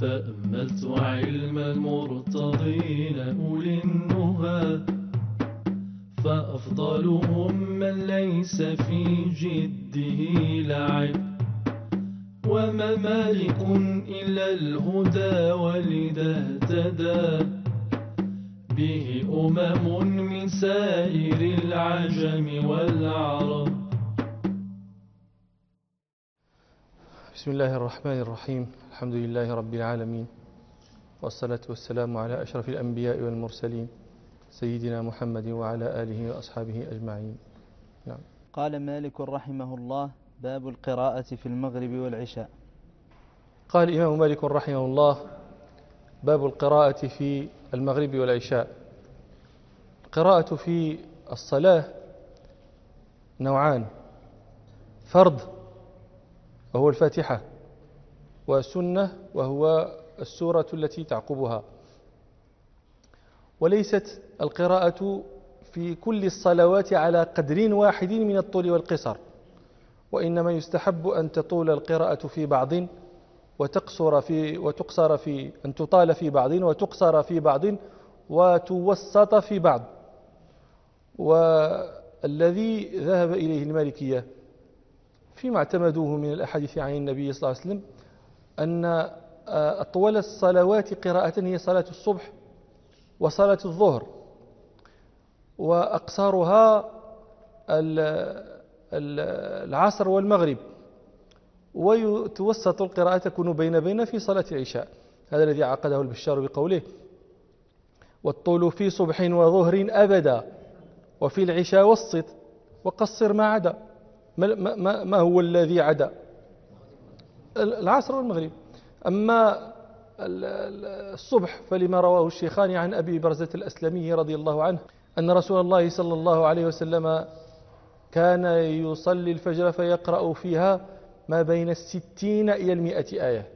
تأملت علم المرتضين أولي النهى، فأفضلهم من ليس في جده لعب، وما مالك إلا الهدى ولذا اهتدى به من سائر العجم والعرب. بسم الله الرحمن الرحيم. الحمد لله رب العالمين، والصلاة والسلام على أشرف الأنبياء والمرسلين سيدنا محمد وعلى آله وأصحابه أجمعين. نعم. قال مالك رحمه الله: باب القراءة في المغرب والعشاء. قال الإمام مالك رحمه الله: باب القراءة في المغرب والعشاء. القراءة في الصلاة نوعان: فرض وهو الفاتحة، وسنة وهو السورة التي تعقبها. وليست القراءة في كل الصلوات على قدر واحد من الطول والقصر، وإنما يستحب أن تطول القراءة في بعض وتقصر في أن تطال في بعض وتقصر في بعض وتوسط في بعض. والذي ذهب إليه المالكية فيما اعتمدوه من الأحاديث عن النبي صلى الله عليه وسلم أن أطول الصلوات قراءة هي صلاة الصبح وصلاة الظهر، وأقصرها العصر والمغرب، ويتوسط القراءة تكون بين في صلاة العشاء. هذا الذي عقده البشار بقوله: والطول في صبح وظهر أبدا، وفي العشاء وسط وقصر ما عدا. ما هو الذي عدا؟ العصر والمغرب. أما الصبح فلما رواه الشيخان عن أبي برزة الأسلمي رضي الله عنه أن رسول الله صلى الله عليه وسلم كان يصلي الفجر فيقرأ فيها ما بين 60 إلى 100 آية.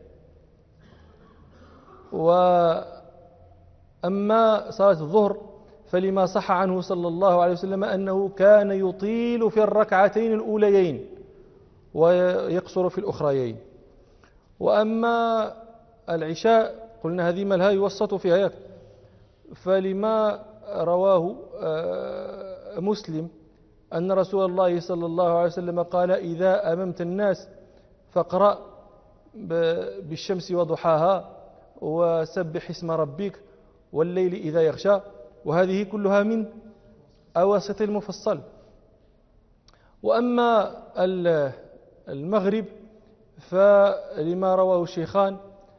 وأما صلاة الظهر فلما صح عنه صلى الله عليه وسلم أنه كان يطيل في الركعتين الأوليين ويقصر في الأخريين. وأما العشاء قلنا هذه ملها يوسط فيها، فلما رواه مسلم أن رسول الله صلى الله عليه وسلم قال: إذا أممت الناس فاقرأ بالشمس وضحاها وسبح اسم ربك والليل إذا يغشى. وهذه كلها من أواسط المفصل. وأما المغرب فلما رواه الشيخان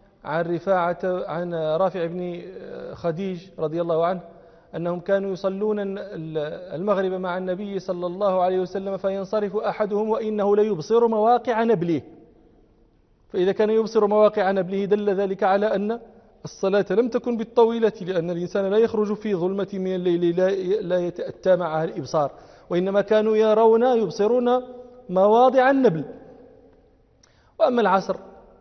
عن رافع بن خديج رضي الله عنه أنهم كانوا يصلون المغرب مع النبي صلى الله عليه وسلم فينصرف أحدهم وإنه ليبصر مواقع نبله. فإذا كان يبصر مواقع نبله دل ذلك على أن الصلاة لم تكن بالطويلة، لأن الإنسان لا يخرج في ظلمة من الليل لا يتأتى معها الإبصار، وإنما كانوا يبصرون مواضع النبل. وأما العصر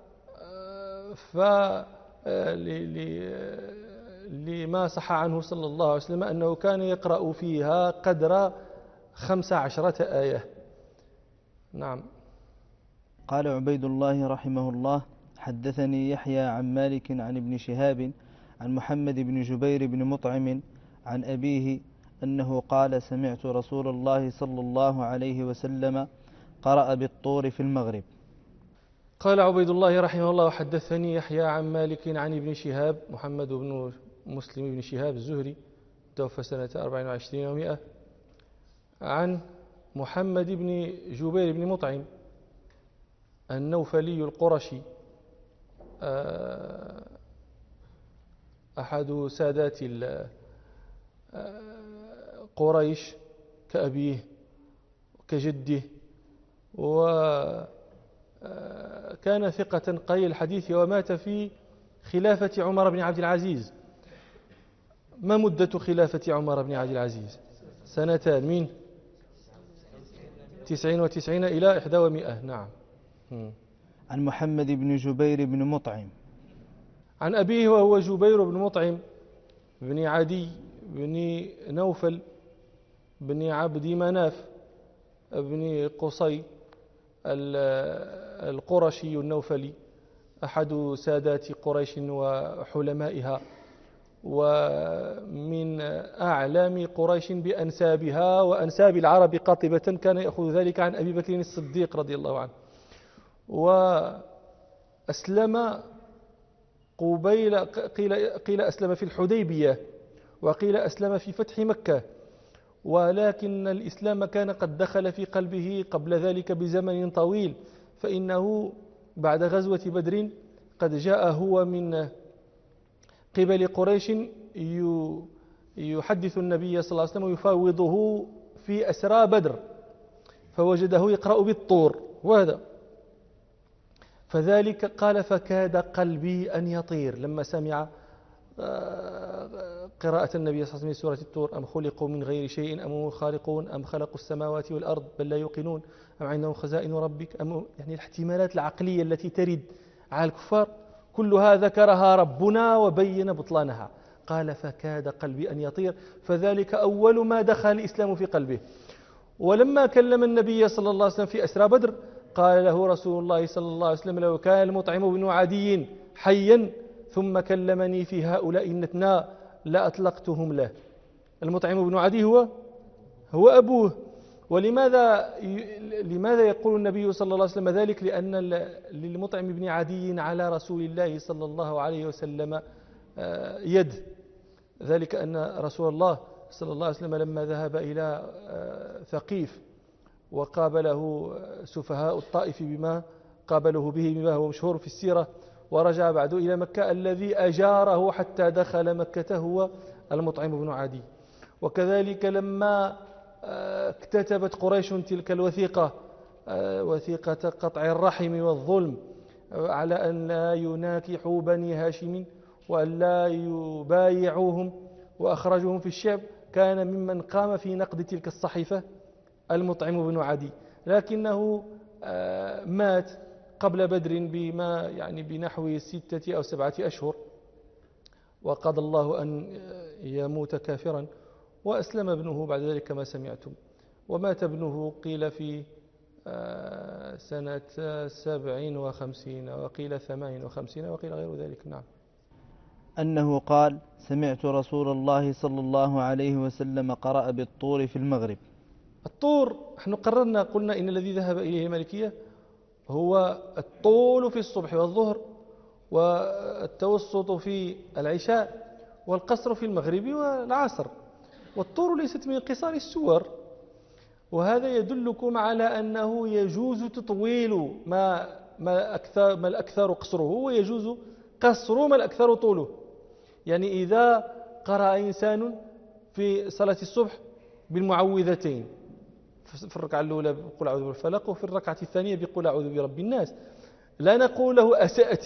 لما صح عنه صلى الله عليه وسلم أنه كان يقرأ فيها قدر 15 آية. نعم. قال عبيد الله رحمه الله: حدثني يحيى عن مالك عن ابن شهاب عن محمد بن جبير بن مطعم عن أبيه أنه قال: سمعت رسول الله صلى الله عليه وسلم قرأ بالطور في المغرب. قال عبيد الله رحمه الله: حدثني يحيى عن مالك عن ابن شهاب، محمد بن مسلم بن شهاب الزهري توفى سنة 24 و100، عن محمد بن جبير بن مطعم النوفلي القرشي، أحد سادات قريش كأبيه وكجده، وكان ثقة قليل الحديث، ومات في خلافة عمر بن عبد العزيز. ما مدة خلافة عمر بن عبد العزيز؟ سنتان، من 99 إلى 100. نعم. عن محمد بن جبير بن مطعم عن أبيه وهو جبير بن مطعم بن عدي بن نوفل بن عبد مناف بن قصي القرشي النوفلي، أحد سادات قريش وحلمائها، ومن أعلام قريش بأنسابها وأنساب العرب قاطبة، كان يأخذ ذلك عن أبي بكر الصديق رضي الله عنه. وأسلم قيل أسلم في الحديبية، وقيل أسلم في فتح مكة، ولكن الإسلام كان قد دخل في قلبه قبل ذلك بزمن طويل، فإنه بعد غزوة بدر قد جاء هو من قبل قريش يحدث النبي صلى الله عليه وسلم ويفاوضه في أسرى بدر، فوجده يقرأ بالطور وهذا، فذلك قال فكاد قلبي أن يطير لما سمع قراءة النبي صلى الله عليه وسلم سورة الطور: أم خلقوا من غير شيء أم هم الخالقون أم خلقوا السماوات والأرض بل لا يوقنون أم عندهم خزائن ربك يعني الاحتمالات العقلية التي ترد على الكفار كلها ذكرها ربنا وبين بطلانها. قال فكاد قلبي أن يطير، فذلك أول ما دخل الإسلام في قلبه. ولما كلم النبي صلى الله عليه وسلم في أسرى بدر قال له رسول الله صلى الله عليه وسلم: لو كان المطعم بن عدي حيا ثم كلمني في هؤلاء النتنى لأطلقتهم له. المطعم بن عدي هو أبوه. ولماذا يقول النبي صلى الله عليه وسلم ذلك؟ لأن للمطعم بن عدي على رسول الله صلى الله عليه وسلم يد، ذلك أن رسول الله صلى الله عليه وسلم لما ذهب إلى ثقيف وقابله سفهاء الطائف بما قابله به بما هو مشهور في السيرة، ورجع بعد إلى مكة، الذي أجاره حتى دخل مكة هو المطعم بن عدي. وكذلك لما اكتتبت قريش تلك الوثيقة، وثيقة قطع الرحم والظلم، على أن لا يناكحوا بني هاشم وأن لا يبايعوهم وأخرجوهم في الشعب، كان ممن قام في نقد تلك الصحيفة المطعم بن عدي، لكنه مات قبل بدر بنحو 6 أو 7 أشهر، وقضى الله أن يموت كافرا، وأسلم ابنه بعد ذلك كما سمعتم. ومات ابنه قيل في سنة 57 وقيل 58 وقيل غير ذلك. نعم. أنه قال: سمعت رسول الله صلى الله عليه وسلم قرأ بالطور في المغرب. الطور نحن قلنا إن الذي ذهب إليه المالكية هو الطول في الصبح والظهر، والتوسط في العشاء، والقصر في المغرب والعصر. والطور ليست من قصار السور، وهذا يدلكم على أنه يجوز تطويل ما الأكثر قصره، ويجوز قصر ما الأكثر طوله. يعني إذا قرأ إنسان في صلاة الصبح بالمعوذتين، في الركعة الأولى بقول أعوذ بالفلق، وفي الركعة الثانية بقول أعوذ برب الناس، لا نقول له أسأت،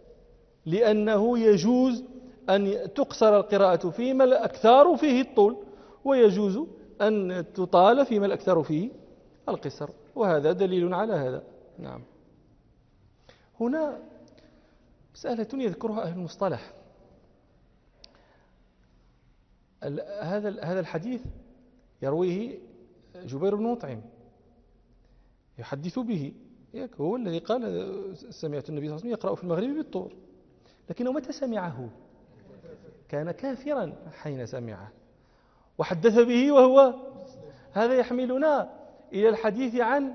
لأنه يجوز أن تقصر القراءة فيما الأكثر فيه الطول، ويجوز أن تطال فيما الأكثر فيه القصر، وهذا دليل على هذا. نعم. هنا مسألة يذكرها أهل المصطلح. هذا الحديث يرويه جبير بن مطعم، يحدث به، هو الذي قال: سمعت النبي صلى الله عليه وسلم يقرأ في المغرب بالطور. لكنه متى سمعه؟ كان كافرا حين سمعه، وحدث به وهو. هذا يحملنا إلى الحديث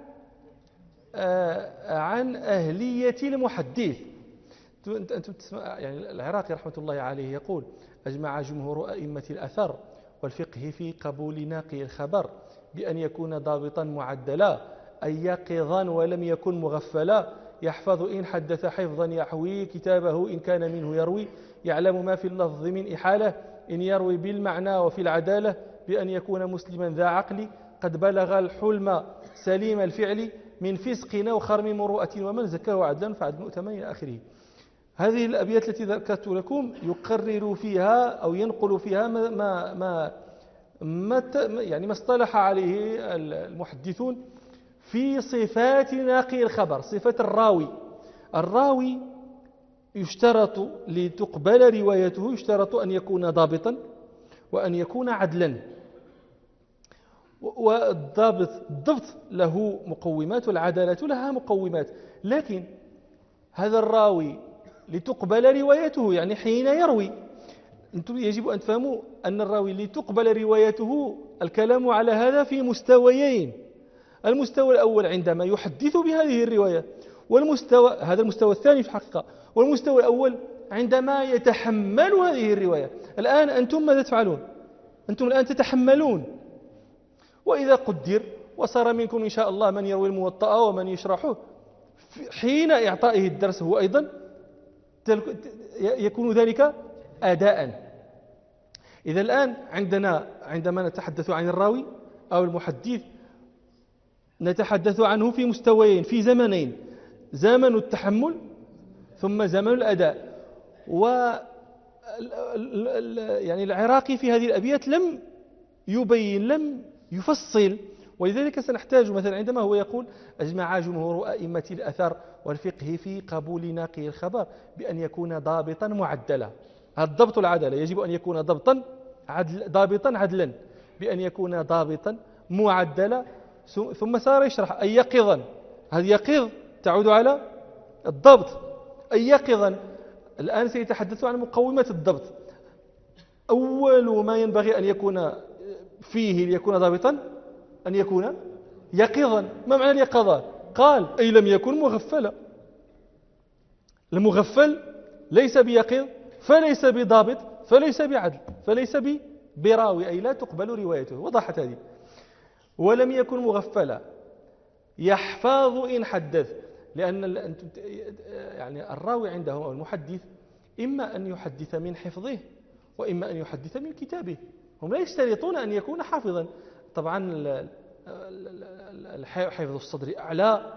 عن أهلية المحدث. أنتم تسمع، يعني العراقي رحمة الله عليه يقول: أجمع جمهور أئمة الأثر والفقه في قبول ناقي الخبر بأن يكون ضابطا معدلا، أي يقظا ولم يكن مغفلا، يحفظ إن حدث حفظا يحوي كتابه إن كان منه يروي، يعلم ما في اللفظ من إحالة إن يروي بالمعنى وفي العدالة، بأن يكون مسلما ذا عقل قد بلغ الحلم سليم الفعل من فسق أو خرم مروءة، ومن زكاه عدلا فعدل مؤتمن إلى آخره. هذه الأبيات التي ذكرت لكم يقرر فيها أو ينقل فيها ما اصطلح عليه المحدثون في صفات ناقي الخبر، صفة الراوي يشترط لتقبل روايته، يشترط أن يكون ضابطا وأن يكون عدلا. والضبط له مقومات والعدالة لها مقومات، لكن هذا الراوي لتقبل روايته، يعني حين يروي أنتم يجب أن تفهموا أن الراوي لتقبل روايته الكلام على هذا في مستويين. المستوى الأول عندما يحدث بهذه الرواية، هذا المستوى الثاني في الحقيقة، والمستوى الأول عندما يتحمل هذه الرواية. الآن أنتم ماذا تفعلون؟ أنتم الآن تتحملون، وإذا قدر وصار منكم إن شاء الله من يروي الموطأ ومن يشرحه، حين إعطائه الدرس هو أيضا يكون ذلك أداء. إذا الآن عندما نتحدث عن الراوي أو المحدث نتحدث عنه في مستويين، في زمنين: زمن التحمل ثم زمن الأداء. يعني العراقي في هذه الأبيات لم يبين، لم يفصل، ولذلك سنحتاج مثلا عندما هو يقول: أجمع جمهور أئمة الأثر والفقه في قبول ناقل الخبر بأن يكون ضابطا معدلا. الضبط العدالة يجب أن يكون ضابطا عدلا، بأن يكون ضابطا معدلا. ثم صار يشرح أي يقظا، هذه يقظ تعود على الضبط، أي يقظا. الآن سيتحدث عن مقومات الضبط. أول ما ينبغي أن يكون فيه ليكون ضابطا أن يكون يقظا. ما معنى اليقظة؟ قال: أي لم يكن مغفلا. المغفل ليس بيقظ، فليس بضابط، فليس بعدل، فليس براوي، أي لا تقبل روايته. وضحت هذه. ولم يكن مغفلا يحفظ إن حدث، لأن يعني الراوي عندهم أو المحدث إما أن يحدث من حفظه وإما أن يحدث من كتابه. هم لا يشترطون أن يكون حافظا. طبعا حفظ الصدر أعلى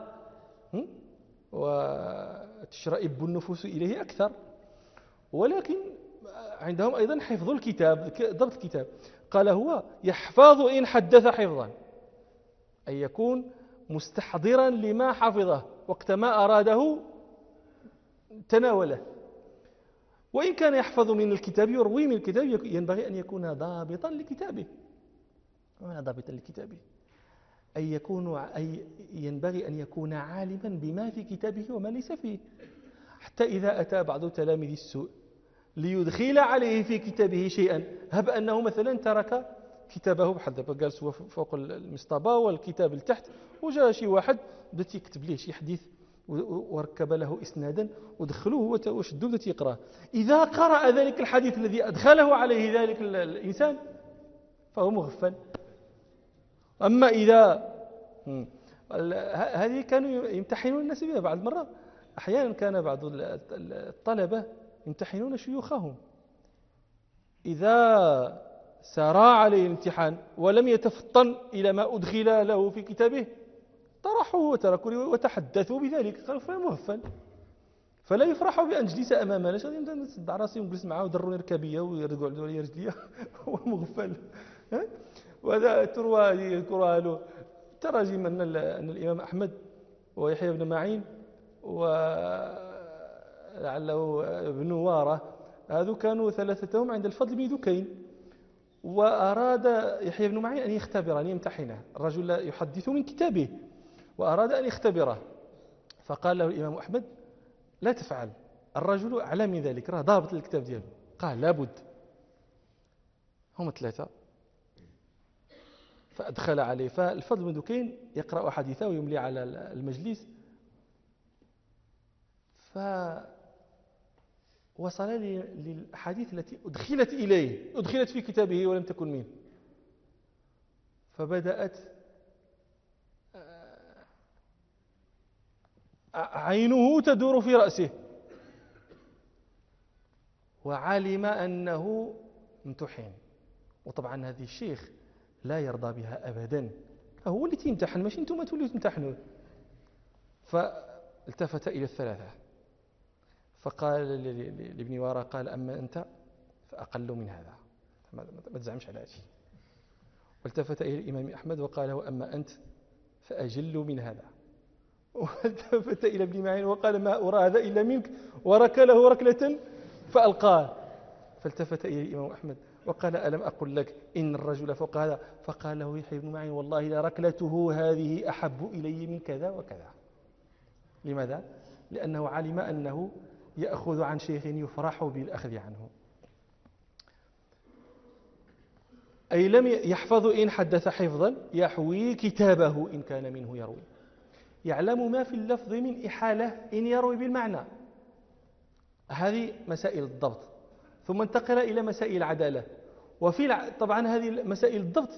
وتشرئب النفوس إليه أكثر، ولكن عندهم أيضا حفظ الكتاب، ضبط الكتاب. قال: هو يحفظ إن حدث حفظا، أي يكون مستحضرا لما حفظه وقت ما أراده تناوله. وإن كان يحفظ من الكتاب، يروي من الكتاب، ينبغي أن يكون ضابطا لكتابه. وما ضابطا لكتابه؟ أي ينبغي أن يكون عالما بما في كتابه وما ليس فيه، حتى إذا أتى بعض تلاميذ السوء ليدخل عليه في كتابه شيئا، هب أنه مثلا ترك كتابه بحال دابا جالس فوق المصطبة والكتاب لتحت، وجاء شي واحد بدا يكتب ليه شي حديث وركب له إسنادا ودخلوه وشدوه بدا يقراه. إذا قرأ ذلك الحديث الذي أدخله عليه ذلك الإنسان فهو مغفل. أما إذا هذه كانوا يمتحنون الناس بها بعض المرات. أحيانا كان بعض الطلبة يمتحنون شيوخهم، إذا سار عليه الامتحان ولم يتفطن إلى ما أدخل له في كتابه طرحوه وتركوا وتحدثوا بذلك. قالوا: فلا مغفل، فلا يفرحوا بأن جلس أمامنا. لاش غادي نصدع راسي ونجلس معاه ودروني ركابية ويردوا على رجليا هو مغفل. وهذا يذكرها له تراجم أن الإمام أحمد ويحيى بن معين ولعله ابن وارة، هذو كانوا ثلاثتهم عند الفضل بن دكين، وأراد يحيى بن معين أن يختبر، أن يمتحنه. الرجل لا يحدث من كتابه وأراد أن يختبره، فقال له الإمام أحمد: لا تفعل، الرجل أعلى من ذلك، راه ضابط الكتاب دياله. قال: لابد. هم ثلاثة، فأدخل عليه. فالفضل بن دكين يقرأ حديثه ويملي على المجلس، فوصل للأحاديث التي أدخلت إليه، أدخلت في كتابه ولم تكن منه، فبدأت عينه تدور في رأسه، وعلم أنه امتحن. وطبعا هذه الشيخ لا يرضى بها أبدا، هو اللي تيمتحن ماشي انتم توليو تمتحنون. فالتفت إلى الثلاثة فقال لابن وارى: قال: أما أنت فأقل من هذا، ما تزعمش على هذا. والتفت إلى الإمام أحمد وقال: وأما أنت فأجل من هذا. والتفت إلى ابن معين وقال: ما أرى هذا إلا منك، وركله ركلة فألقاه. فالتفت إلى الإمام أحمد وقال: ألم أقل لك إن الرجل فوق هذا؟ فقال له يحيى بن معين: والله لركلته هذه أحب إلي من كذا وكذا. لماذا؟ لأنه علم أنه يأخذ عن شيخ يفرح بالأخذ عنه. أي لم يحفظ إن حدث حفظا يحوي كتابه إن كان منه يروي، يعلم ما في اللفظ من إحالة إن يروي بالمعنى. هذه مسائل الضبط. ثم انتقل إلى مسائل العدالة. طبعا هذه مسائل الضبط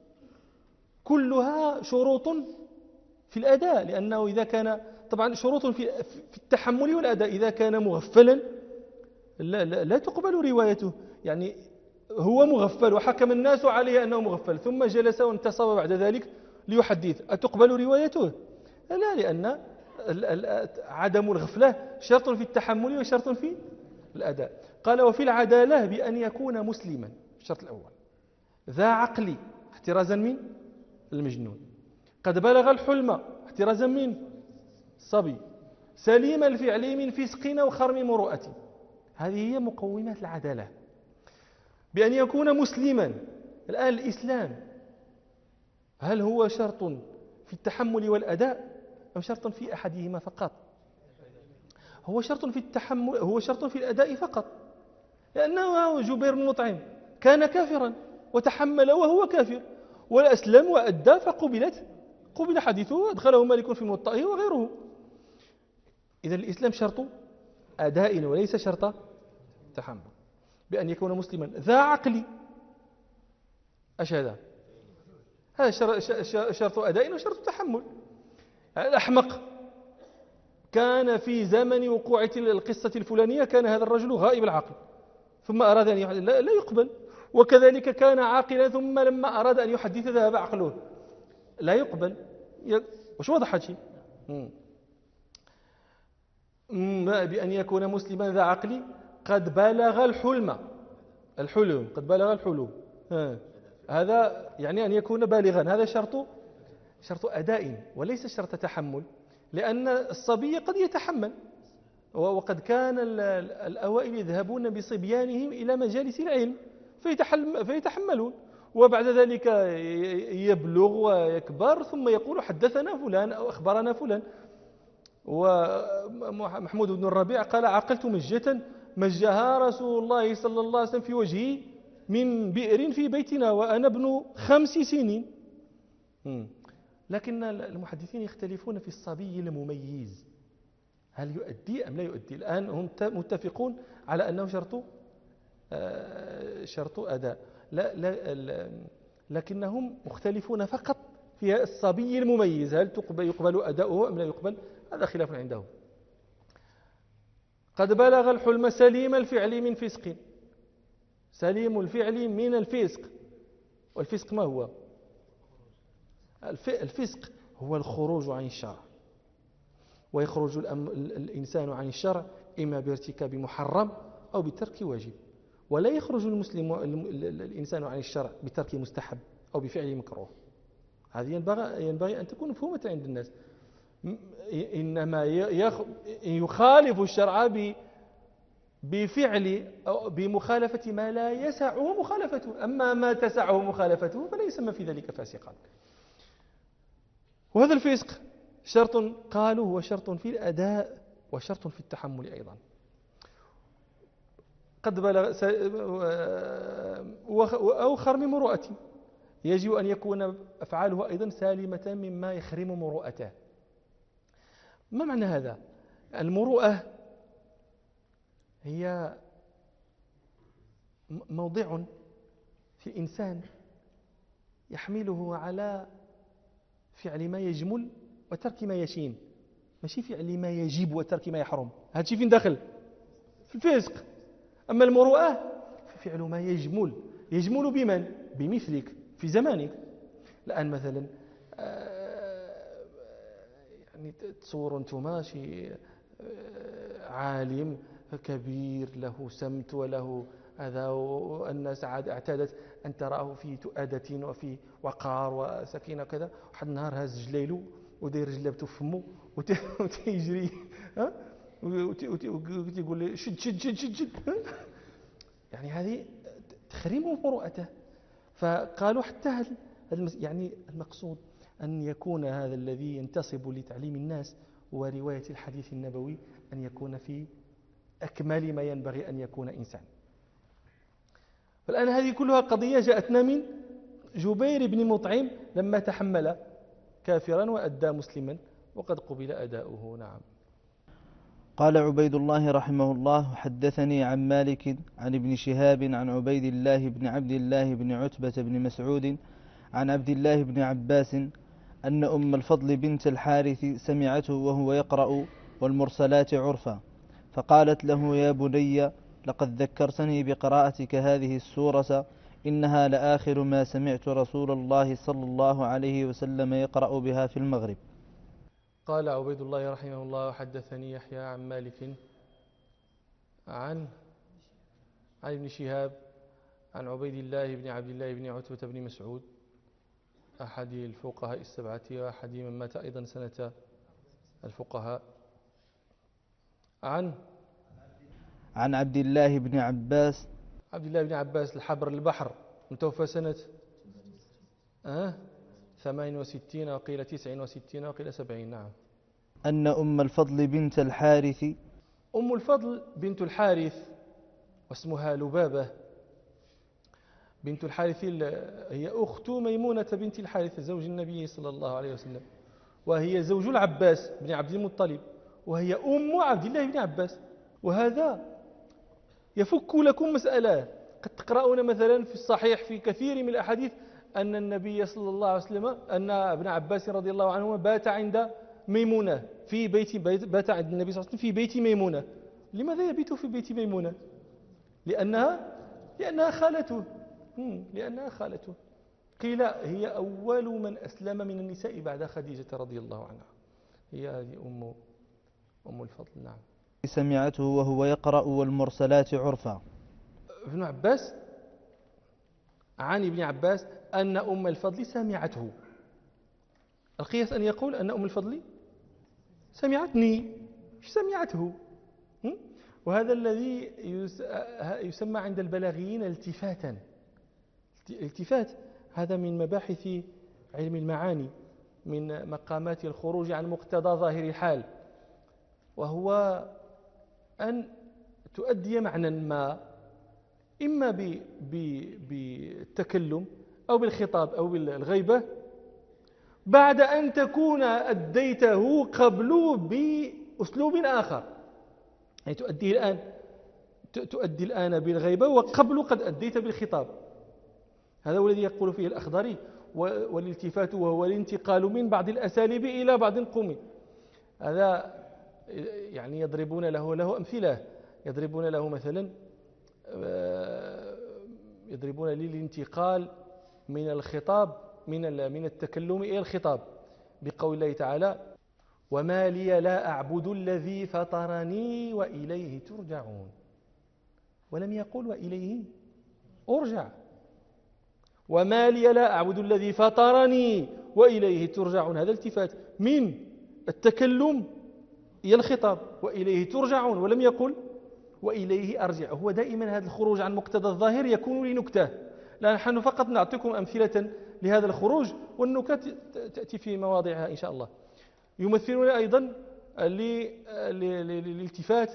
كلها شروط في الأداء، لأنه إذا كان طبعا شروط في التحمل والأداء، إذا كان مغفلا لا تقبل روايته. يعني هو مغفل وحكم الناس عليه أنه مغفل، ثم جلس وانتصب بعد ذلك ليحدث، أتقبل روايته؟ لا، لأن عدم الغفلة شرط في التحمل وشرط في الأداء. قال وفي العدالة بأن يكون مسلما، الشرط الأول، ذا عقل احترازا من المجنون، قد بلغ الحلم احترازا من الصبي، سليم الفعل من فسق وخرم مروءة. هذه هي مقومات العدالة، بأن يكون مسلما. الآن الإسلام هل هو شرط في التحمل والأداء أم شرط في أحدهما فقط؟ هو شرط في التحمل، هو شرط في الأداء فقط، لأنه جبير بن مطعم كان كافرا وتحمل وهو كافر، والأسلم وأدى قبل حديثه وأدخله مالك في موطئه وغيره. إذن الإسلام شرط أداء وليس شرط تحمل. بأن يكون مسلما ذا عقل، أش هذا؟ هذا شرط أداء وشرط تحمل. الأحمق كان في زمن وقوع القصة الفلانية كان هذا الرجل غائب العقل، ثم أراد أن يحدث لا يقبل. وكذلك كان عاقلا ثم لما أراد أن يحدث ذهب عقله، لا يقبل. وش واضح هذا الشيء؟ بأن يكون مسلما ذا عقل قد بلغ الحلم قد بلغ الحلم، هذا يعني أن يكون بالغا، هذا شرط أداء وليس شرط تحمل، لأن الصبي قد يتحمل. وقد كان الأوائل يذهبون بصبيانهم إلى مجالس العلم فيتحملون، وبعد ذلك يبلغ ويكبر ثم يقول حدثنا فلان أو أخبرنا فلان. ومحمود بن الربيع قال عقلت مجها رسول الله صلى الله عليه وسلم في وجهي من بئر في بيتنا وأنا ابن 5 سنين. لكن المحدثين يختلفون في الصبي المميز، هل يؤدي أم لا يؤدي. الآن هم متفقون على أنه شرط أداء، لكنهم مختلفون فقط في الصبي المميز، هل يقبل أداؤه أم لا يقبل، هذا خلاف عندهم. قد بلغ الحلم سليم الفعل من فسق، سليم الفعل من الفسق. والفسق ما هو؟ الفسق هو الخروج عن الشرع، ويخرج الإنسان عن الشرع إما بارتكاب محرم أو بترك واجب، ولا يخرج الإنسان عن الشرع بترك مستحب أو بفعل مكروه. هذه ينبغي أن تكون مفهومة عند الناس. إنما يخالف الشرع بفعل أو بمخالفة ما لا يسعه مخالفته، أما ما تسعه مخالفته فلا يسمى في ذلك فاسقا. وهذا الفسق شرط قالوا هو شرط في الأداء وشرط في التحمل أيضا. قد بلغ أو خرم مروءة، يجب أن يكون أفعاله أيضا سالمة مما يخرم مروءته. ما معنى هذا؟ المروءة هي موضع في الإنسان يحمله على فعل ما يجمل وترك ما يشين، ماشي فعل ما يجب وترك ما يحرم. هذا شيء فين داخل؟ في الفسق. أما المروءة ففعل ما يجمل بمن؟ بمثلك في زمانك. الآن مثلا يعني تصور أنتم شي عالم كبير له سمت وله هذا، والناس عاد اعتادت أن تراه في تؤدة وفي وقار وسكينة كذا. واحد النهار هاز جليلو ودير جلابته في فمه وتيجري وتقول لي شد شد شد شد شد. يعني هذه تخريم مروءته. فقالوا حتى يعني المقصود أن يكون هذا الذي ينتصب لتعليم الناس ورواية الحديث النبوي أن يكون في أكمل ما ينبغي أن يكون إنسان. فالآن هذه كلها قضية جاءتنا من جبير بن مطعم لما تحمل كافرا وأدى مسلما وقد قبل أداؤه. نعم. قال عبيد الله رحمه الله: حدثني عن مالك عن ابن شهاب عن عبيد الله بن عبد الله بن عتبة بن مسعود عن عبد الله بن عباس أن أم الفضل بنت الحارث سمعته وهو يقرأ والمرسلات عرفا، فقالت له: يا بني، لقد ذكرتني بقراءتك هذه السورة، إنها لآخر ما سمعت رسول الله صلى الله عليه وسلم يقرأ بها في المغرب. قال عبيد الله رحمه الله: حدثني يحيى عن مالك عن ابن شهاب عن عبيد الله بن عبد الله بن عتبة بن مسعود أحد الفقهاء السبعة وأحد من مات أيضا سنة الفقهاء عن عبد الله بن عباس الحبر البحر متوفى سنة 68 وقيل 69 وقيل 70. نعم. أن أم الفضل بنت الحارث، أم الفضل بنت الحارث واسمها لبابة بنت الحارث هي أخت ميمونة بنت الحارث زوج النبي صلى الله عليه وسلم، وهي زوج العباس بن عبد المطلب، وهي أم عبد الله بن عباس. وهذا يفك لكم مسألة. قد تقرؤون مثلا في الصحيح في كثير من الأحاديث أن النبي صلى الله عليه وسلم أن ابن عباس رضي الله عنهما بات عند ميمونة في بات عند النبي صلى الله عليه وسلم في بيت ميمونة. لماذا يبيت في بيت ميمونة؟ لأنها خالته. لأنها خالته. قيل هي أول من أسلم من النساء بعد خديجة رضي الله عنها. هي هذه أم الفضل. نعم. سمعته وهو يقرأ والمرسلات عرفا. ابن عباس عن ابن عباس أن أم الفضل سمعته. القياس أن يقول أن أم الفضل سمعتني، سمعته. وهذا الذي يسمى عند البلاغيين التفاتا. التفات هذا من مباحث علم المعاني، من مقامات الخروج عن مقتضى ظاهر الحال، وهو أن تؤدي معنى ما إما بالتكلم أو بالخطاب أو بالغيبة بعد أن تكون أديته قبل بأسلوب آخر. يعني تؤدي الآن بالغيبة وقبل قد أديت بالخطاب. هذا هو الذي يقول فيه الأخضري: والالتفات وهو الانتقال من بعض الأساليب إلى بعض القوم. هذا يعني يضربون له أمثلة. يضربون له مثلا يضربون للانتقال من الخطاب من التكلم إلى الخطاب بقول الله تعالى: وما لي لا أعبد الذي فطرني وإليه ترجعون. ولم يقل وإليه أرجع. وما لي لا أعبد الذي فطرني وإليه ترجعون. هذا التفات من التكلم إلى الخطاب وإليه ترجعون، ولم يقل وإليه أرجع. هو دائما هذا الخروج عن مقتضى الظاهر يكون لنكتة. لا، نحن فقط نعطيكم أمثلة لهذا الخروج، والنكت تأتي في مواضعها إن شاء الله. يمثلون أيضا للالتفات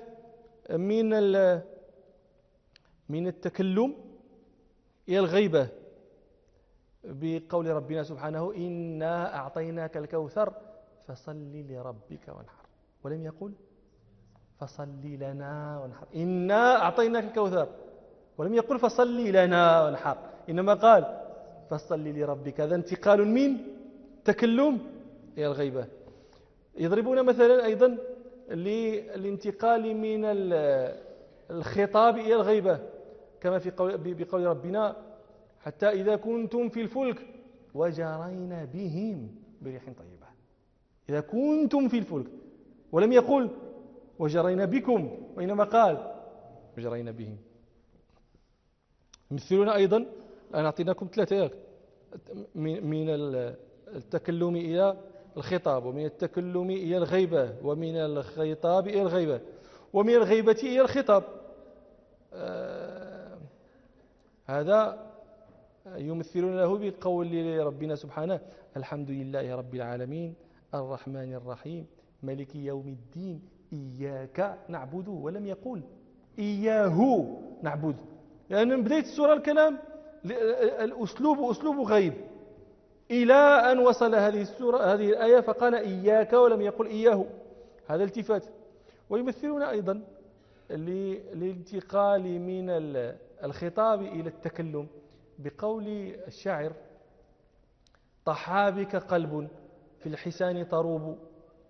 من التكلم إلى الغيبة بقول ربنا سبحانه: إنا أعطيناك الكوثر فصل لربك وانحر. ولم يقل فصل لنا وانحر. إنا أعطيناك الكوثر، ولم يقل فصل لنا وانحر، إنما قال فصل لربك. هذا انتقال من تكلم إلى الغيبة. يضربون مثلا أيضا للانتقال من الخطاب إلى الغيبة كما بقول ربنا: حتى إذا كنتم في الفلك وجرينا بهم بريح طيبة. إذا كنتم في الفلك، ولم يقل وجرينا بكم، وإنما قال وجرينا بهم. مثلنا أيضا، الآن أعطيناكم ثلاثة: من التكلم إلى الخطاب، ومن التكلم إلى الغيبة، ومن الخطاب إلى الغيبة، ومن الغيبة إلى الخطاب. هذا يمثلون له بقول ربنا سبحانه: الحمد لله رب العالمين الرحمن الرحيم ملك يوم الدين إياك نعبد، ولم يقول إياه نعبد، لأن من بداية السورة الكلام الأسلوب أسلوب غيب، إلى أن وصل هذه الآية فقال إياك ولم يقل إياه. هذا التفات. ويمثلون أيضا للانتقال من الخطاب إلى التكلم بقول الشاعر: طحى بك قلب في الحسان طروب،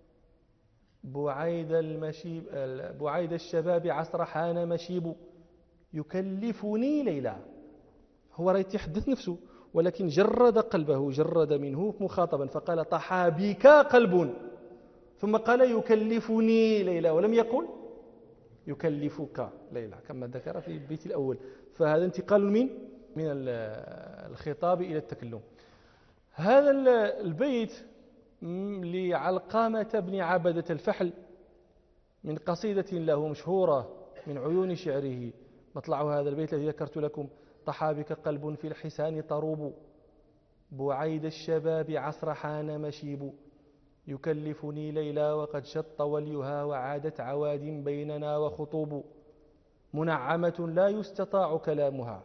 بعيد الشباب عصر حان مشيب، يكلفني ليلى. هو رأيت يحدث نفسه، ولكن جرد قلبه، جرد منه مخاطبا، فقال: طحى بك قلب، ثم قال: يكلفني ليلى، ولم يقل يكلفك ليلى كما ذكر في البيت الأول. فهذا انتقال من الخطاب إلى التكلم. هذا البيت لعلقامة بن عبدة الفحل من قصيدة له مشهورة من عيون شعره، مطلع هذا البيت الذي ذكرت لكم: طحى بك قلب في الحسان طروب، بعيد الشباب عصر حان مشيب، يكلفني ليلى وقد شط وليها، وعادت عواد بيننا وخطوب، منعمة لا يستطاع كلامها،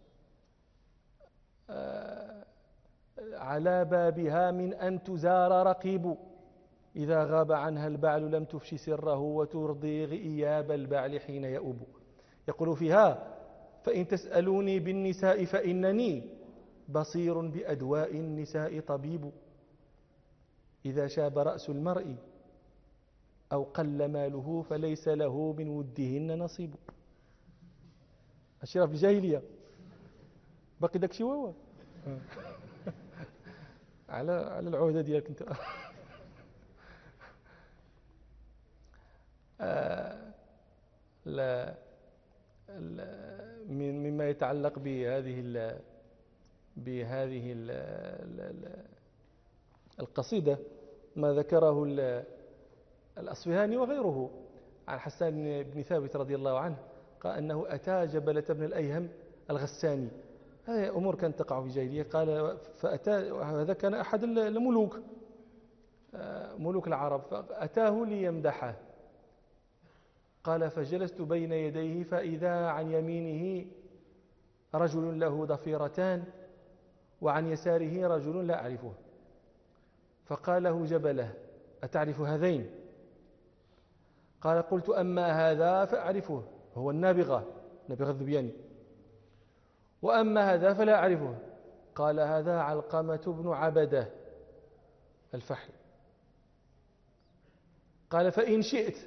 على بابها من أن تزار رقيب، إذا غاب عنها البعل لم تفش سره، وترضي غياب البعل حين يؤب. يقول فيها: فإن تسألوني بالنساء فإنني بصير بأدواء النساء طبيب، إذا شاب رأس المرء أو قل ماله فليس له من ودهن نصيب. أشرف الجاهلية باقي داك شي واوا على العهدة ديالك انت. مما يتعلق بهذه القصيدة ما ذكره الأصفهاني وغيره عن حسان بن ثابت رضي الله عنه، قال أنه أتى جبلة بن الأيهم الغساني. هذه أمور كانت تقع في الجاهلية. قال فأتى، هذا كان أحد الملوك ملوك العرب، فأتاه ليمدحه. قال: فجلست بين يديه فإذا عن يمينه رجل له ضفيرتان، وعن يساره رجل لا أعرفه. فقال له جبله: أتعرف هذين؟ قال: قلت: أما هذا فأعرفه، هو النابغة الذبياني، وأما هذا فلا أعرفه. قال: هذا علقمة بن عبدة الفحل. قال: فإن شئت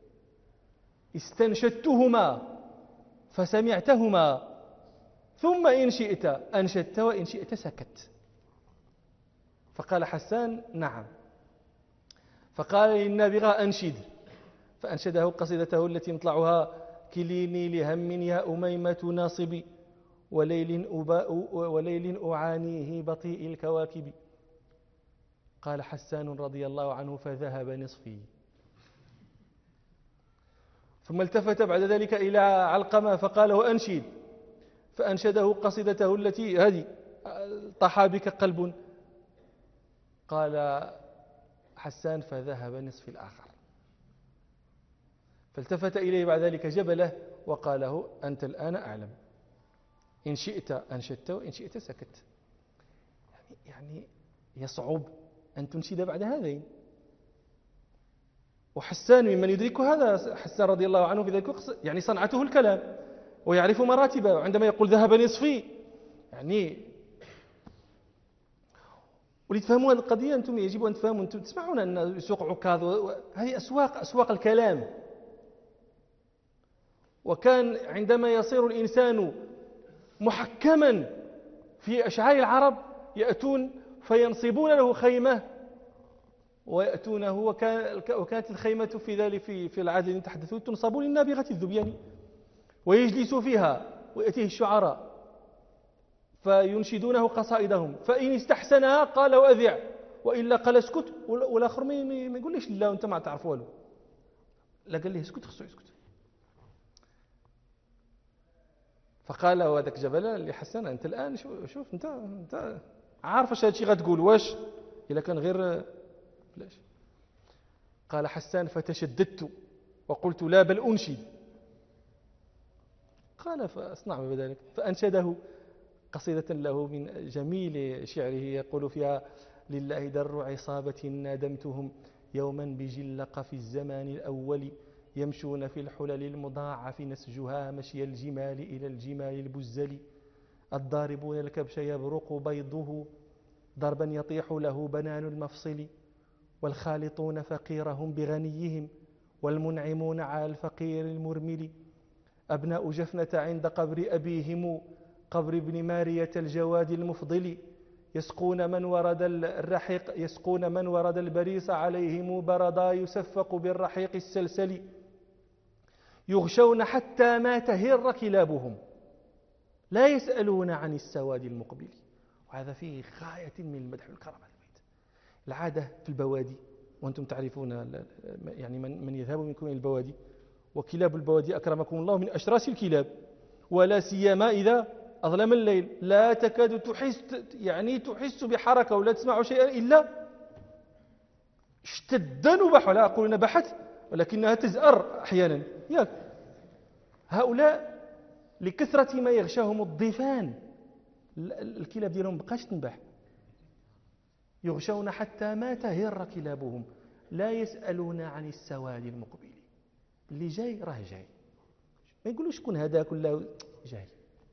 استنشدتهما فسمعتهما، ثم إن شئت أنشدت، وإن شئت سكت. فقال حسان: نعم. فقال للنابغة: أنشد. فأنشده قصيدته التي نطلعها: كليني لهم يا أميمة ناصبي، وليل أعانيه بطيء الكواكب. قال حسان رضي الله عنه: فذهب نصفي. ثم التفت بعد ذلك إلى علقمة فقال: وأنشد. فأنشده قصيدته التي هذه: طحى بك قلب. قال حسان: فذهب نصف الآخر. فالتفت إليه بعد ذلك جبله وقال له: أنت الآن أعلم، إن شئت أنشدت وإن شئت سكت. يعني يصعب أن تنشد بعد هذين. وحسان ممن يدرك هذا، حسان رضي الله عنه في ذلك الوقت يعني صنعته الكلام ويعرف مراتبه. عندما يقول ذهب نصفي يعني، ولتفهموا هذه القضية أنتم يجب أن تفهموا. أنتم تسمعون أن سوق عكاظ هذه أسواق الكلام. وكان عندما يصير الإنسان محكما في أشعار العرب يأتون فينصبون له خيمة ويأتونه، وكانت الخيمة في ذلك في العهد الذي تحدثوا تنصب للنابغة الذبياني، ويجلس فيها ويأتيه الشعراء فينشدونه قصائدهم، فإن استحسنها قال وأذع، وإلا قال اسكت. والآخر ما يقوليش لا وأنت ما تعرف والو، لا قال له اسكت، خصو يسكت. فقال له هذاك جبلة لحسان: أنت الآن شوف أنت عارف اش هادشي غتقول، واش إلا كان غير بلاش. قال حسان: فتشددت وقلت: لا بل أنشد. قال: فاصنع بذلك. فأنشده قصيدة له من جميل شعره يقول فيها: لله در عصابة نادمتهم يوما بجلق في الزمان الأول، يمشون في الحلل المضاعف نسجها مشي الجمال إلى الجمال البزل، الضاربون الكبش يبرق بيضه ضربا يطيح له بنان المفصل، والخالطون فقيرهم بغنيهم والمنعمون على الفقير المرمل، أبناء جفنة عند قبر أبيهم قبر ابن مارية الجواد المفضل، يسقون من ورد البريص عليهم بردا يسفق بالرحيق السلسل، يغشون حتى ما تهر كلابهم لا يسألون عن السواد المقبل. وهذا فيه غاية من المدح والكرم على البيت. العادة في البوادي، وأنتم تعرفون يعني من يذهب منكم إلى البوادي، وكلاب البوادي أكرمكم الله من أشراس الكلاب، ولا سيما إذا أظلم الليل، لا تكاد تحس بحركة ولا تسمع شيئا إلا اشتد نبح. لا أقول نبحت، ولكنها تزأر أحيانا. هؤلاء لكثرة ما يغشاهم الضيفان الكلاب ديالهم بقاش تنبح. يغشون حتى ما تهر كلابهم لا يسألون عن السواد المقبل. اللي جاي راه جاي، ما يقولوش شكون هذاك ولا جاي.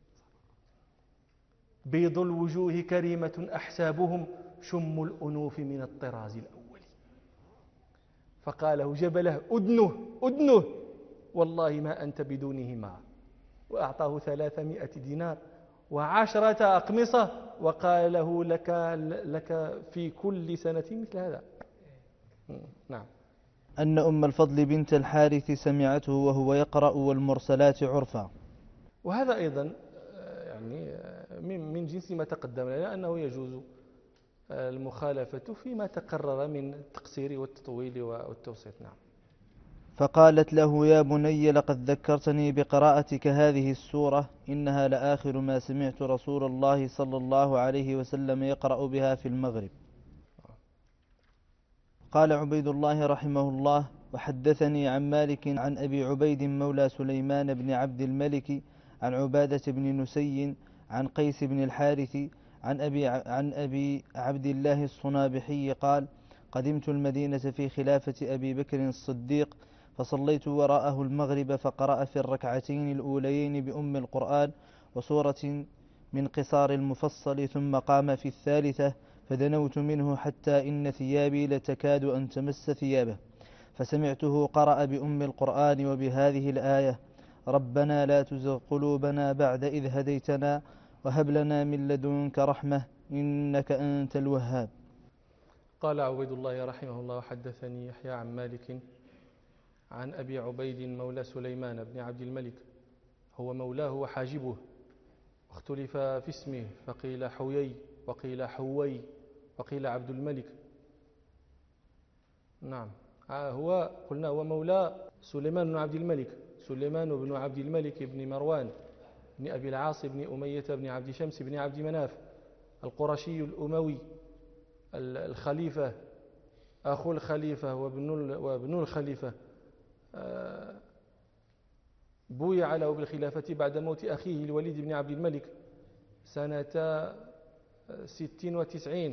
بيض الوجوه كريمة أحسابهم شم الأنوف من الطراز الأول. فقاله جبله: أدنه والله ما أنت بدونهما. وأعطاه 300 دينار و10 أقمصة، وقال له: لك في كل سنة مثل هذا. نعم. أن أم الفضل بنت الحارث سمعته وهو يقرأ والمرسلات عرفا. وهذا أيضا يعني من جنس ما تقدم لنا، أنه يجوز المخالفة فيما تقرر من التقصير والتطويل والتوسيط. نعم. فقالت له: يا بني لقد ذكرتني بقراءتك هذه السورة، إنها لآخر ما سمعت رسول الله صلى الله عليه وسلم يقرأ بها في المغرب. قال عبيد الله رحمه الله: وحدثني عن مالك عن أبي عبيد مولى سليمان بن عبد الملك عن عبادة بن نسي عن قيس بن الحارث عن أبي عبد الله الصنابحي قال: قدمت المدينة في خلافة أبي بكر الصديق، فصليت وراءه المغرب، فقرأ في الركعتين الأوليين بأم القرآن وسورة من قصار المفصل، ثم قام في الثالثة، فدنوت منه حتى إن ثيابي لتكاد أن تمس ثيابه، فسمعته قرأ بأم القرآن وبهذه الآية: ربنا لا تزغ قلوبنا بعد إذ هديتنا وهب لنا من لدنك رحمة إنك أنت الوهاب. قال عبيد الله رحمه الله: حدثني يحيى عن مالك عن أبي عبيد مولى سليمان بن عبد الملك، هو مولاه وحاجبه، اختلف في اسمه، فقيل حويي وقيل حوي وقيل عبد الملك. نعم. هو قلنا هو مولى سليمان بن عبد الملك، سليمان بن عبد الملك بن مروان بن أبي العاص بن أمية بن عبد شمس بن عبد مناف القرشي الأموي الخليفة، أخو الخليفة وابن الخليفة، بويع له بالخلافة بعد موت أخيه الوليد بن عبد الملك سنة 96،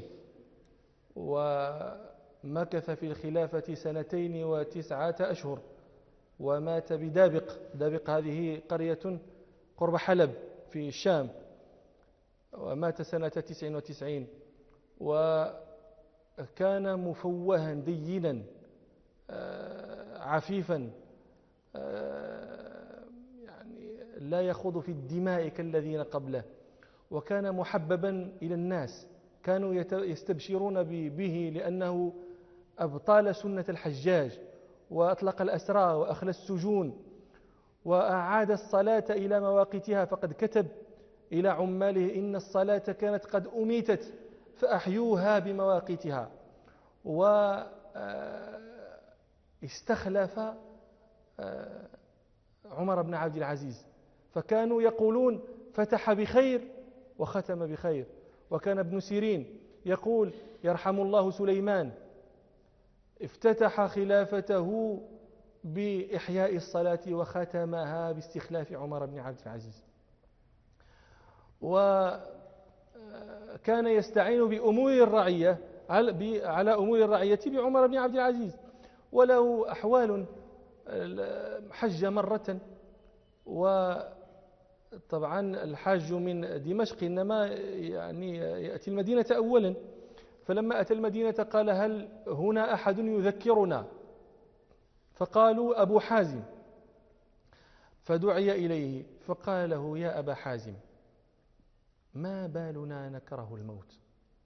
ومكث في الخلافة 2 و9 أشهر، ومات بدابق. دابق هذه قرية قرب حلب في الشام، ومات سنة 99، وكان مفوها دينا عفيفا، يعني لا يخوض في الدماء كالذين قبله، وكان محببا إلى الناس، كانوا يستبشرون به لأنه أبطال سنة الحجاج، وأطلق الأسرى وأخلى السجون، وأعاد الصلاة إلى مواقيتها، فقد كتب إلى عماله: إن الصلاة كانت قد أميتت فأحيوها بمواقيتها. واستخلف عمر بن عبد العزيز، فكانوا يقولون: فتح بخير وختم بخير. وكان ابن سيرين يقول يرحم الله سليمان افتتح خلافته بإحياء الصلاة وختمها باستخلاف عمر بن عبد العزيز، وكان يستعين بأمور الرعية على أمور الرعية بعمر بن عبد العزيز. وله أحوال، حج مرة، وطبعا الحاج من دمشق إنما يعني يأتي المدينة أولا، فلما أتى المدينة قال هل هنا أحد يذكرنا؟ فقالوا أبو حازم، فدعي إليه فقال له يا أبا حازم ما بالنا نكره الموت؟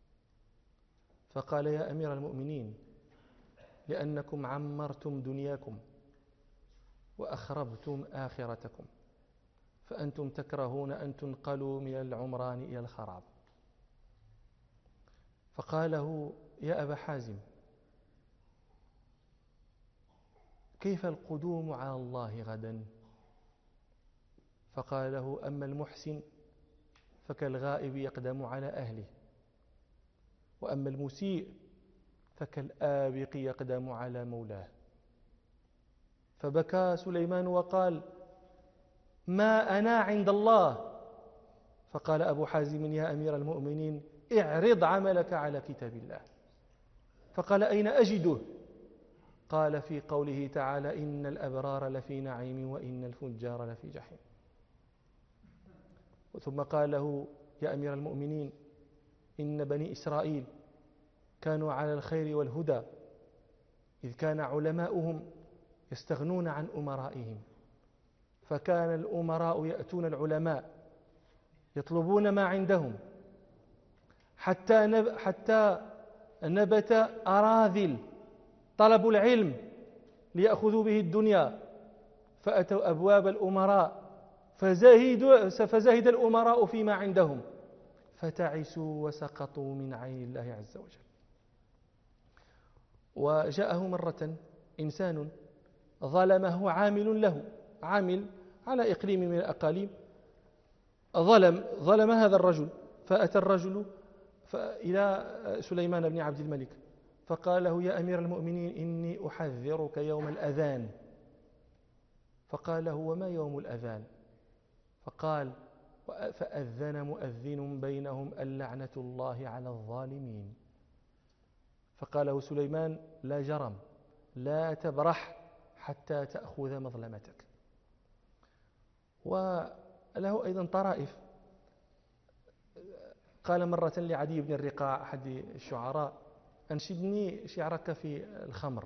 فقال يا أمير المؤمنين لأنكم عمرتم دنياكم وأخربتم آخرتكم، فأنتم تكرهون أن تنقلوا من العمران إلى الخراب. فقال له يا أبا حازم كيف القدوم على الله غدا؟ فقال له أما المحسن فكالغائب يقدم على أهله، وأما المسيء فكالآبق يقدم على مولاه. فبكى سليمان وقال ما أنا عند الله. فقال أبو حازم يا أمير المؤمنين اعرض عملك على كتاب الله. فقال أين أجده؟ قال في قوله تعالى إن الأبرار لفي نعيم وإن الفجار لفي جحيم. ثم قال له يا أمير المؤمنين إن بني إسرائيل كانوا على الخير والهدى إذ كان علماؤهم يستغنون عن أمرائهم، فكان الأمراء يأتون العلماء يطلبون ما عندهم حتى نبت أراذل طلبوا العلم ليأخذوا به الدنيا، فأتوا أبواب الأمراء فزهد الأمراء فيما عندهم فتعسوا وسقطوا من عين الله عز وجل. وجاءه مرة إنسان ظلمه عامل له، عامل على إقليم من الأقاليم، ظلم هذا الرجل، فأتى الرجل إلى سليمان بن عبد الملك فقال له يا أمير المؤمنين إني أحذرك يوم الأذان. فقال له وما يوم الأذان؟ فقال فأذن مؤذن بينهم اللعنة الله على الظالمين. فقال له سليمان لا جرم، لا تبرح حتى تأخذ مظلمتك. وله أيضا طرائف. قال مرة لعدي بن الرقاع أحد الشعراء أنشدني شعرك في الخمر،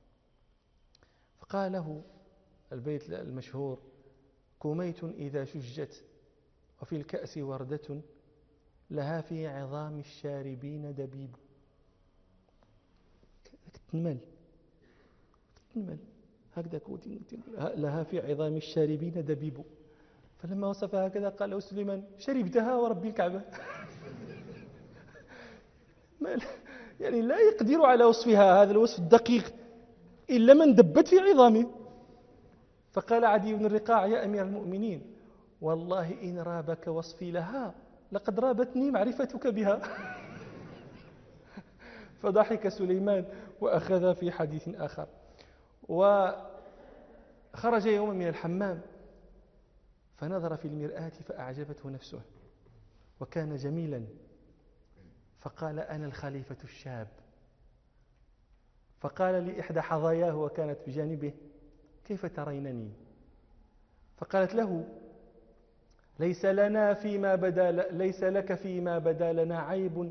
فقال له البيت المشهور كوميت إذا شجت وفي الكأس وردة لها في عظام الشاربين دبيب. تنمل هكذا لها في عظام الشاربين دبيب. فلما وصفها هكذا قال له سليمان شربتها وربي الكعبة. يعني لا يقدر على وصفها هذا الوصف الدقيق إلا من دبت في عظامه. فقال عدي بن الرقاع يا أمير المؤمنين والله إن رابك وصفي لها لقد رابتني معرفتك بها. فضحك سليمان وأخذ في حديث آخر. وخرج يوما من الحمام فنظر في المرآة فأعجبته نفسه وكان جميلا، فقال أنا الخليفة الشاب. فقال لإحدى حظاياه وكانت بجانبه كيف ترينني؟ فقالت له ليس لك فيما بدا لنا عيب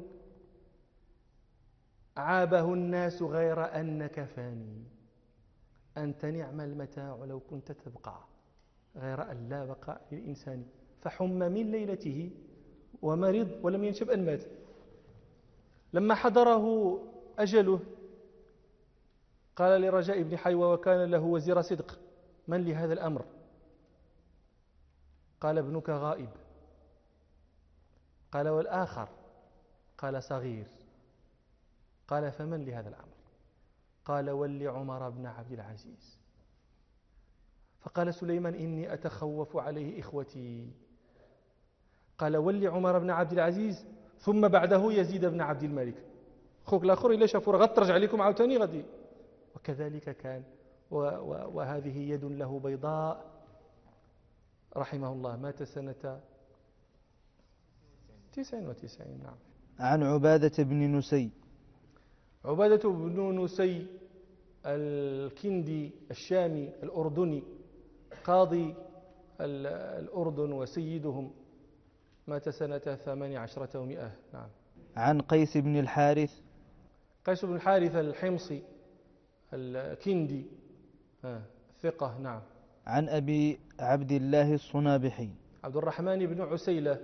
عابه الناس غير أنك فاني، أنت نعم المتاع لو كنت تبقى غير أن لا بقاء للإنسان، فحم من ليلته ومرض ولم ينشب أن مات. لما حضره أجله قال لرجاء بن حيوة وكان له وزير صدق من لهذا الأمر؟ قال ابنك غائب. قال والآخر؟ قال صغير. قال فمن لهذا الأمر؟ قال ول عمر بن عبد العزيز. فقال سليمان إني أتخوف عليه إخوتي قال ولي عمر بن عبد العزيز ثم بعده يزيد بن عبد الملك. خوك الآخر إلا شافوا غترجع عليكم عاوتاني غادي. وكذلك كان. وهذه يد له بيضاء رحمه الله، مات سنة 99. نعم. عن عبادة بن نسي. عبادة بن نسي الكندي الشامي الأردني، قاضي الأردن وسيدهم، مات سنة 18 و100. نعم. عن قيس بن الحارث. قيس بن الحارث الحمصي الكندي ثقة. نعم. عن أبي عبد الله الصنابحي. عبد الرحمن بن عسيلة،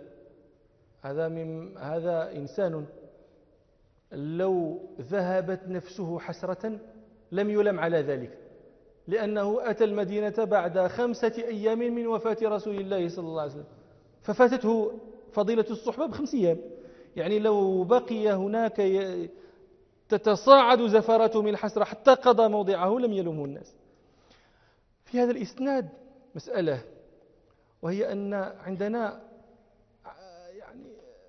هذا إنسان لو ذهبت نفسه حسرة لم يلم على ذلك، لأنه أتى المدينة بعد 5 أيام من وفاة رسول الله صلى الله عليه وسلم، ففاتته فضيلة الصحبة ب5 أيام. يعني لو بقي هناك تتصاعد زفرته من الحسرة حتى قضى موضعه لم يلومه الناس. في هذا الإسناد مسألة، وهي أن عندنا يعني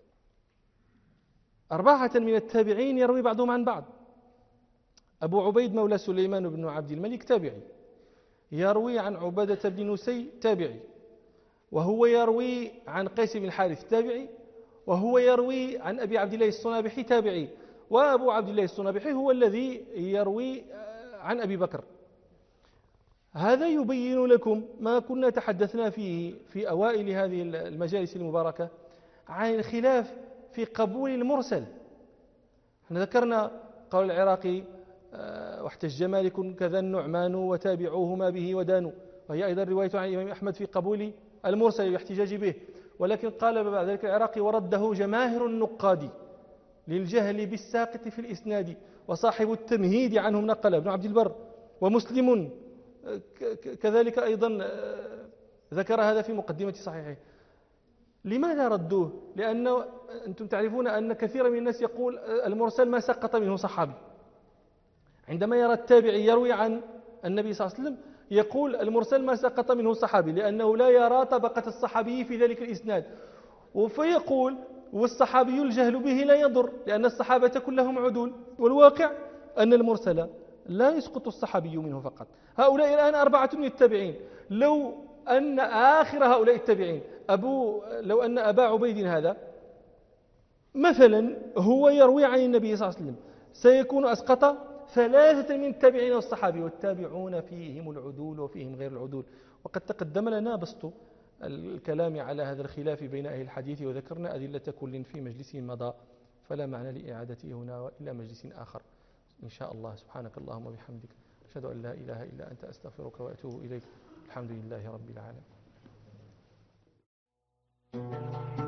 4 من التابعين يروي بعضهم عن بعض. أبو عبيد مولى سليمان بن عبد الملك تابعي، يروي عن عبادة بن نسي تابعي، وهو يروي عن قيس بن الحارث تابعي، وهو يروي عن أبي عبد الله الصنابحي تابعي، وأبو عبد الله الصنابحي هو الذي يروي عن أبي بكر. هذا يبين لكم ما كنا تحدثنا فيه في أوائل هذه المجالس المباركة عن الخلاف في قبول المرسل. احنا ذكرنا قول العراقي واحتج مالك كذا النعمان وتابعوهما به ودانوا، وهي أيضا رواية عن الإمام أحمد في قبول المرسل والاحتجاج به. ولكن قال بعد ذلك العراقي ورده جماهر النقاد للجهل بالساقط في الإسناد، وصاحب التمهيد عنهم نقل ابن عبد البر، ومسلم كذلك أيضا ذكر هذا في مقدمة صحيحه. لماذا ردوه؟ لأن أنتم تعرفون أن كثير من الناس يقول المرسل ما سقط منه صحابي. عندما يرى التابعي يروي عن النبي صلى الله عليه وسلم يقول المرسل ما سقط منه صحابي، لأنه لا يرى طبقة الصحابي في ذلك الإسناد، فيقول والصحابي الجهل به لا يضر لأن الصحابة كلهم عدول. والواقع أن المرسل لا يسقط الصحابي منه فقط. هؤلاء الآن 4 من التابعين، لو أن آخر هؤلاء التابعين لو أن أبا عبيد هذا مثلا هو يروي عن النبي صلى الله عليه وسلم سيكون أسقط 3 من التابعين والصحابي، والتابعون فيهم العدول وفيهم غير العدول. وقد تقدم لنا بسط الكلام على هذا الخلاف بين أهل الحديث، وذكرنا أدلة كل في مجلس مضى، فلا معنى لإعادته هنا وإلى مجلس آخر إن شاء الله. سبحانك اللهم وبحمدك، أشهد أن لا إله إلا أنت، أستغفرك وأتوب إليك. الحمد لله رب العالمين.